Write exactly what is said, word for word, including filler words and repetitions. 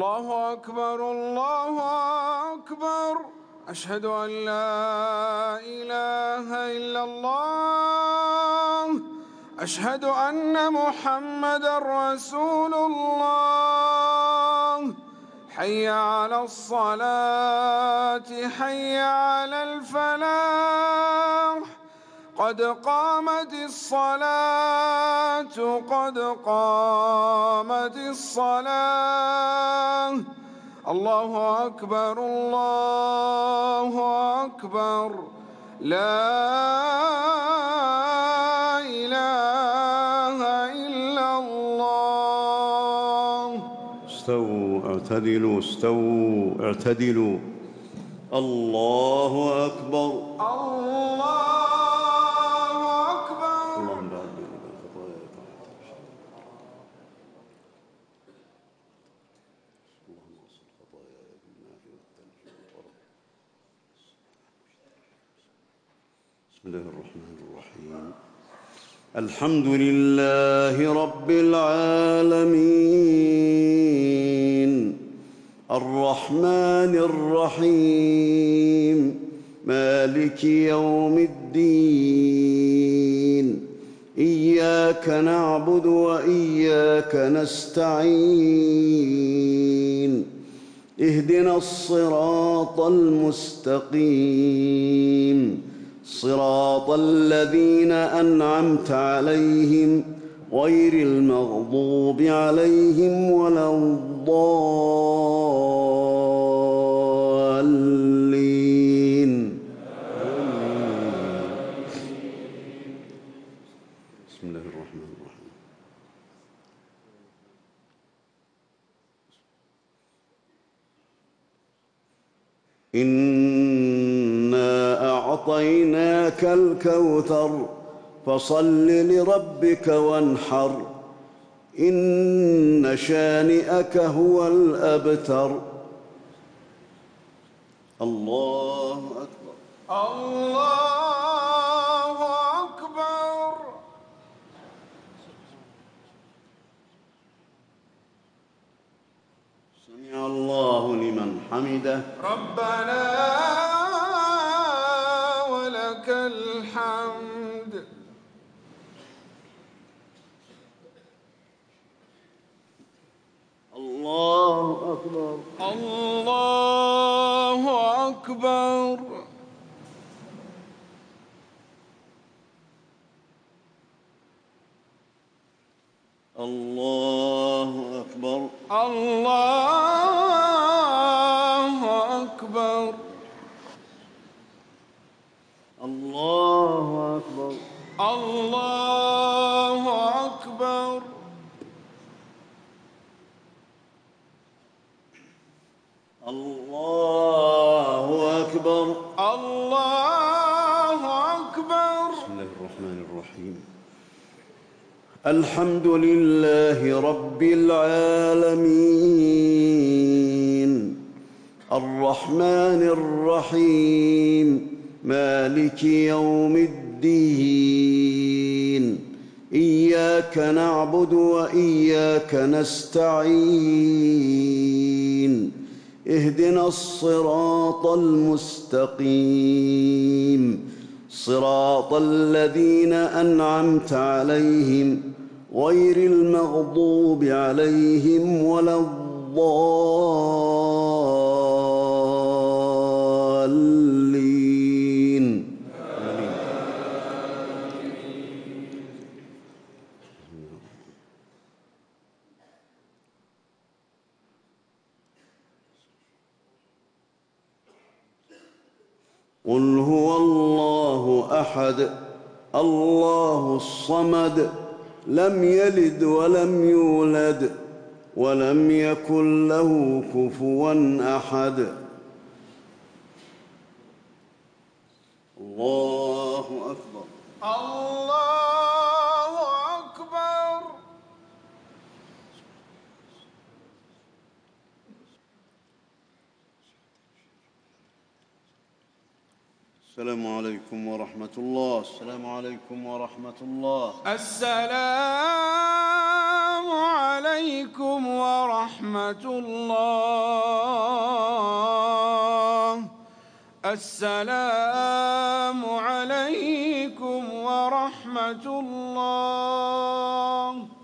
الله أكبر الله أكبر أشهد أن لا إله إلا الله أشهد أن محمدًا رسول الله حي على الصلاة حي على الفلاح قد قامت الصلاة قد قامت الصلاة الله أكبر الله أكبر لا إله إلا الله. استووا اعتدلوا استووا اعتدلوا. الله أكبر الله أكبر. اللهم بعد بين الخطايا اللهم اغسل خطاياي بالماء والثلج والبرد. بسم الله الرحمن الرحيم. الحمد لله رب العالمين الرحمن الرحيم مالك يوم الدين إياك نعبد وإياك نستعين اهدنا الصراط المستقيم صراط الذين أنعمت عليهم غير المغضوب عليهم ولا الضالين. بسم الله الرحمن الرحيم. إنا أعطيناك الكوثر فصل لربك وانحر إن شانئك هو الأبتر. الله أكبر الله أكبر. سمع الله لمن حمده ربنا ولك الحمد. الله أكبر الله أكبر. الله أكبر الله أكبر. الله أكبر الله أكبر. الله أكبر الله أكبر. بسم الله الرحمن الرحيم. الحمد لله رب العالمين الرحمن الرحيم مالك يوم الدين إياك نعبد وإياك نستعين اهدنا الصراط المستقيم صراط الذين أنعمت عليهم غير المغضوب عليهم ولا الضالين. قل هو الله أحد الله الصمد لم يلد ولم يولد ولم يكن له كفوا أحد. الله أكبر الله أكبر. السلام عليكم ورحمة الله. السلام عليكم ورحمة الله. السلام عليكم عليكم ورحمة الله. السلام عليكم ورحمة الله.